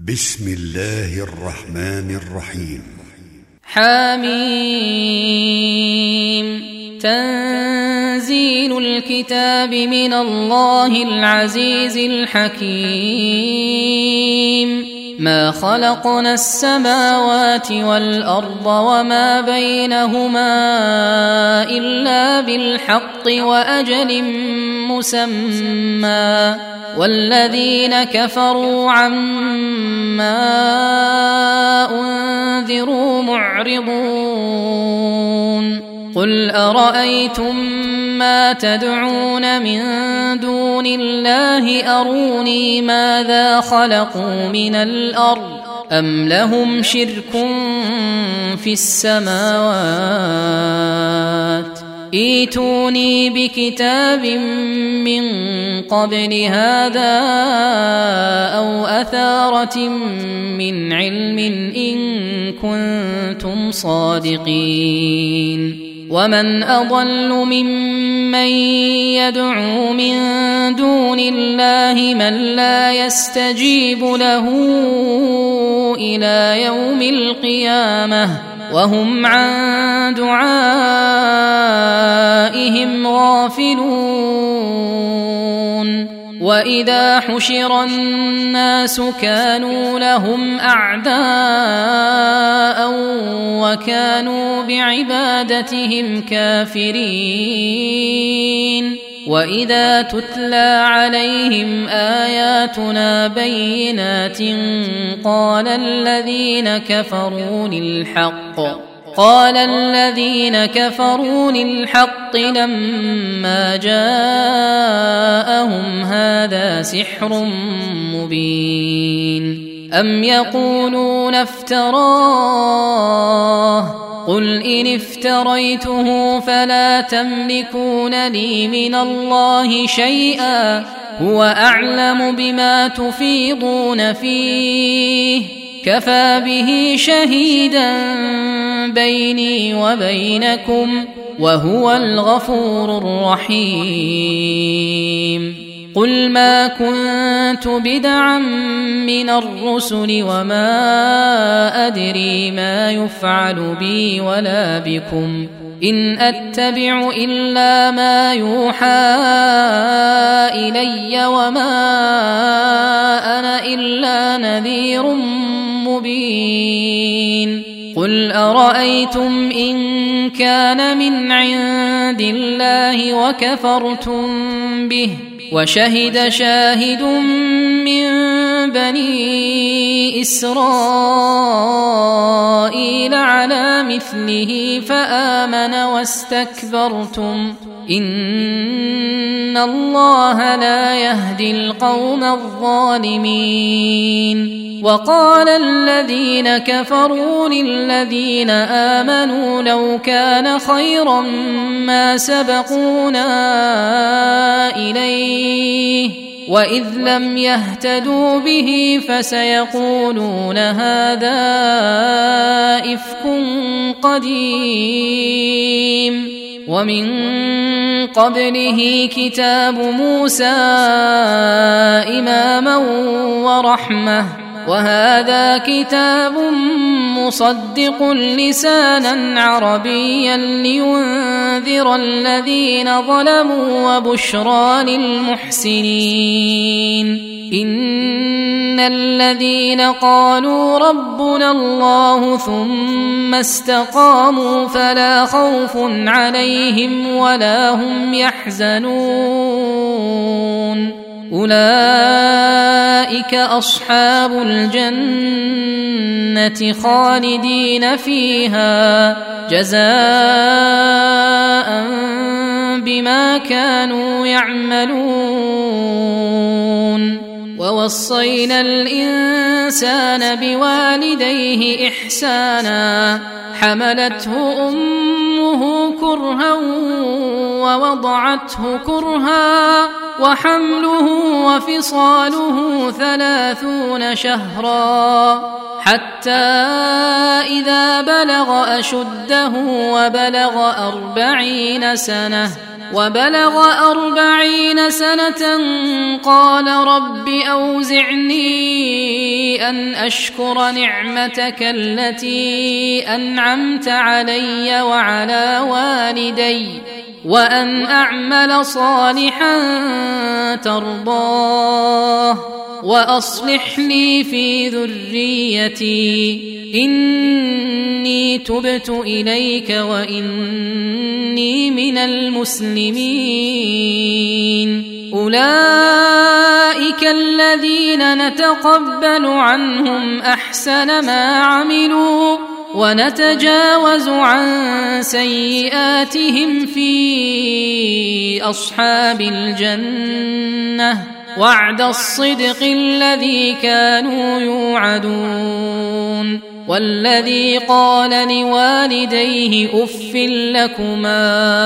بسم الله الرحمن الرحيم. حميم. تنزيل الكتاب من الله العزيز الحكيم. ما خلقنا السماوات والأرض وما بينهما إلا بالحق وأجل مسمى، والذين كفروا عما أنذروا معرضون. قل أرأيتم ما تدعون من دون الله أروني ماذا خلقوا من الأرض أم لهم شرك في السماوات ائتوني بكتاب من قبل هذا أو أثارة من علم إن كنتم صادقين. ومن أضل ممن يدعو من دون الله من لا يستجيب له إلى يوم القيامة وهم عن دعائهم غافلون. وإذا حشر الناس كانوا لهم أعداء وكانوا بعبادتهم كافرين. وإذا تتلى عليهم آياتنا بينات قال الذين كفروا للحق لما جاءهم هذا سحر مبين. أم يقولون افتراه قل إن افتريته فلا تملكون لي من الله شيئا هو أعلم بما تفيضون فيه كفى به شهيدا بيني وبينكم وهو الغفور الرحيم. قل ما كنت بدعا من الرسل وما أدري ما يفعل بي ولا بكم إن أتبع إلا ما يوحى إلي وما أنا إلا نذير مبين. قل أرأيتم إن كان من عند الله وكفرتم به وشهد شاهد من بني إسرائيل على مثله فآمن واستكبرتم إن الله لا يهدي القوم الظالمين. وقال الذين كفروا للذين آمنوا لو كان خيرا ما سبقونا إليه وإذ لم يهتدوا به فسيقولون هذا إفك قديم. ومن قبله كتاب موسى إماما ورحمة وهذا كتاب مصدق لسانا عربيا لينذر الذين ظلموا وبشرى للمحسنين. إن الذين قالوا ربنا الله ثم استقاموا فلا خوف عليهم ولا هم يحزنون أولئك أصحاب الجنة خالدين فيها جزاء بما كانوا يعملون. ووصينا الإنسان بوالديه إحسانا حملته أمه كرها ووضعته كرها وحمله وفصاله 30 شهرا حتى إذا بلغ أشده وبلغ 40 سنة وبلغ 40 سنة قال رب أوزعني أن أشكر نعمتك التي أنعمت علي وعلى والدي وأن أعمل صالحا ترضاه وأصلح لي في ذريتي إني تبت إليك وإني من المسلمين. أولئك الذين نتقبل عنهم أحسن ما عملوا ونتجاوز عن سيئاتهم في أصحاب الجنة وعد الصدق الذي كانوا يوعدون. والذي قال لوالديه أف لكما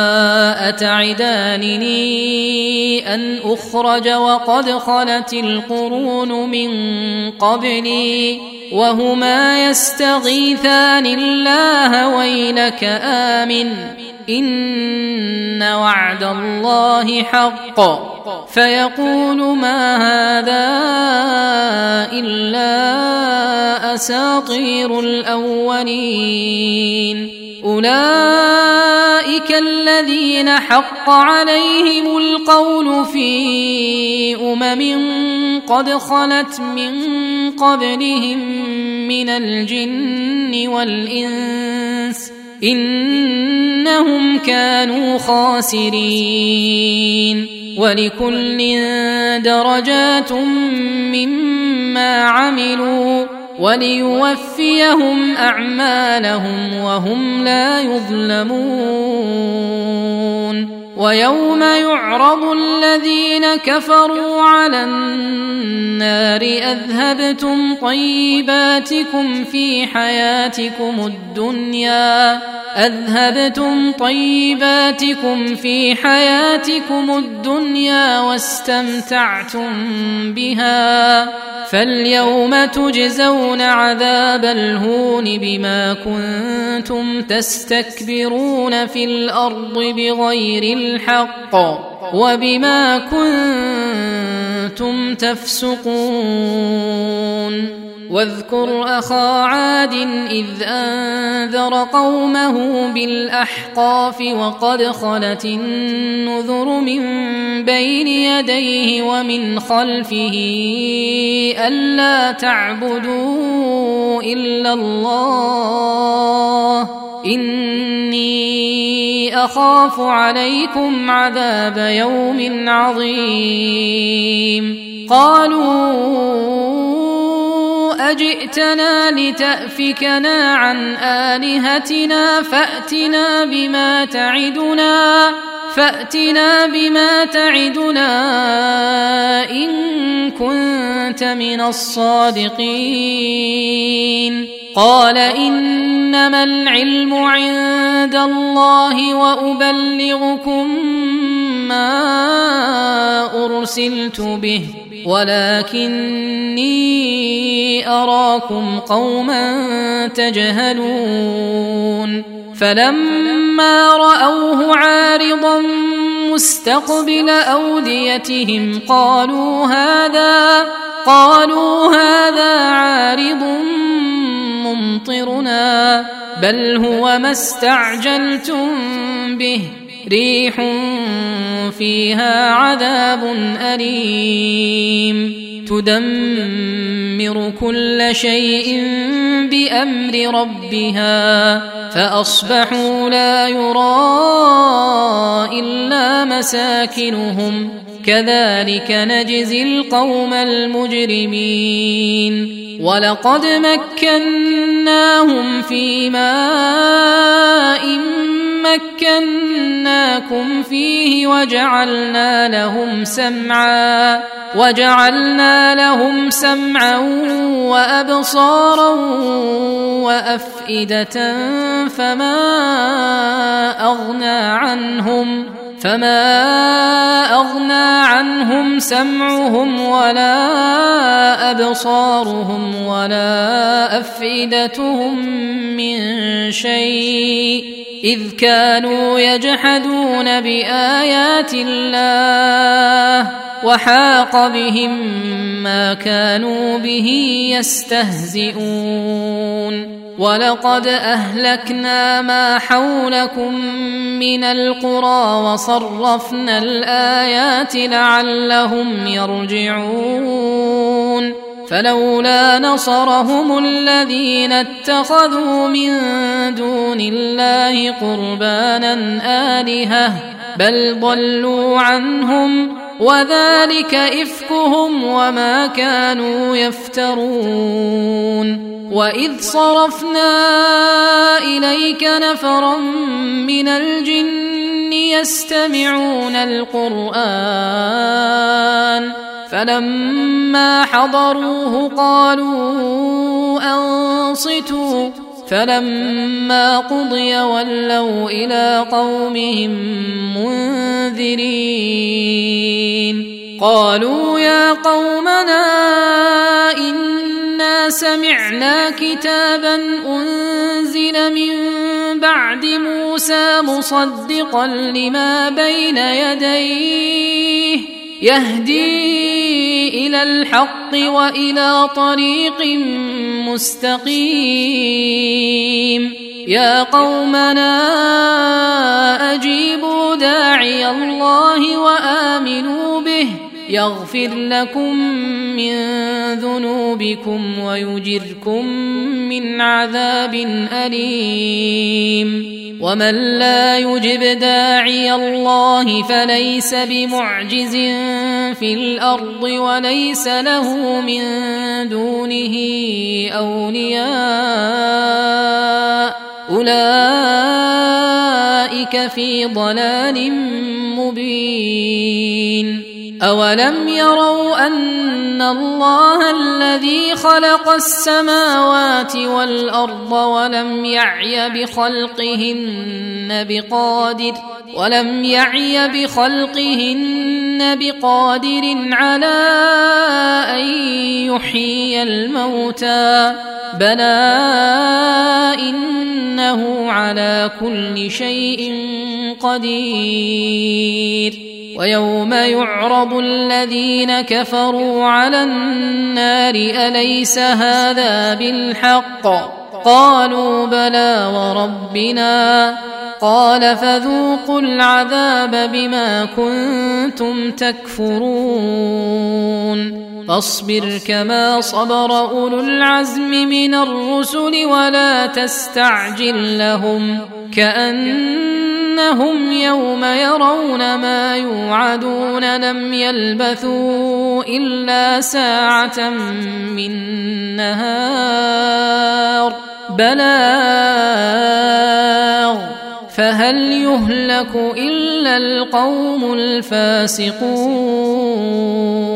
أتعدانني أن أخرج وقد خلت القرون من قبلي وهما يستغيثان الله ويلك آمن إن وعد الله حق فيقول ما هذا إلا أساطير الأولين. أولئك الذين حق عليهم القول في قد خلت من قبلهم من الجن والإنس إنهم كانوا خاسرين. ولكل درجات مما عملوا وليوفيهم أعمالهم وهم لا يظلمون. ويوم يعرض الذين كفروا على النار أذهبتم طيباتكم في حياتكم الدنيا واستمتعتم بها فاليوم تجزون عذاب الهون بما كنتم تستكبرون في الأرض بغير الحق وبما كنتم تفسقون. واذكر أخا عاد إذ أنذر قومه بالأحقاف وقد خلت النذر من بين يديه ومن خلفه ألا تعبدوا إلا الله إني أخاف عليكم عذاب يوم عظيم. قالوا أجئتنا لتأفكنا عن آلهتنا فأتنا بما تعدنا إن كنت من الصادقين. قال إنما العلم عند الله وأبلغكم ما أرسلت به ولكني أراكم قوما تجهلون. فلما رأوه عارضا مستقبل أوديتهم قالوا هذا عارض ممطرنا بل هو ما استعجلتم به ريح فيها عذاب أليم تدمر كل شيء بأمر ربها فأصبحوا لا يرى إلا مساكنهم كذلك نجزي القوم المجرمين. ولقد مكناهم في ماء مكناكم فيه وجعلنا لهم سمعا وأبصارا وأفئدة فما فما أغنى عنهم سمعهم ولا أبصارهم ولا أفئدتهم من شيء إذ كانوا يجحدون بآيات الله وحاق بهم ما كانوا به يستهزئون ولقد أهلكنا ما حولكم من القرى وصرفنا الآيات لعلهم يرجعون فلولا نصرهم الذين اتخذوا من دون الله قربانا آلهة بل ضلوا عنهم وذلك إفكهم وما كانوا يفترون وإذ صرفنا إليك نفرا من الجن يستمعون القرآن فلما حضروه قالوا أنصتوا فلما قضي ولوا إلى قومهم منذرين قالوا يا قومنا إنا سمعنا كتابا أنزل من بعد موسى مصدقا لما بين يديه يهدي إلى الحق وإلى طريق مستقيم يا قومنا أجيبوا داعي الله وآمنوا به يغفر لكم من ذنوبكم ويجركم من عذاب أليم ومن لا يجب داعي الله فليس بمعجز في الأرض وليس له من دونه أولياء أولئك في ضلال مبين أولم يروا أن الله الذي خلق السماوات والأرض ولم يعي بخلقهن بقادر على أن يحيي الموتى بلى إنه على كل شيء قدير ويوم يعرض الذين كفروا على النار أليس هذا بالحق قالوا بلى وربنا قال فذوقوا العذاب بما كنتم تكفرون فاصبر كما صبر أولو العزم من الرسل ولا تستعجل لهم كأنهم يوم يرون ما يوعدون لم يلبثوا إلا ساعة من نهار بلاغ فهل يهلك إلا القوم الفاسقون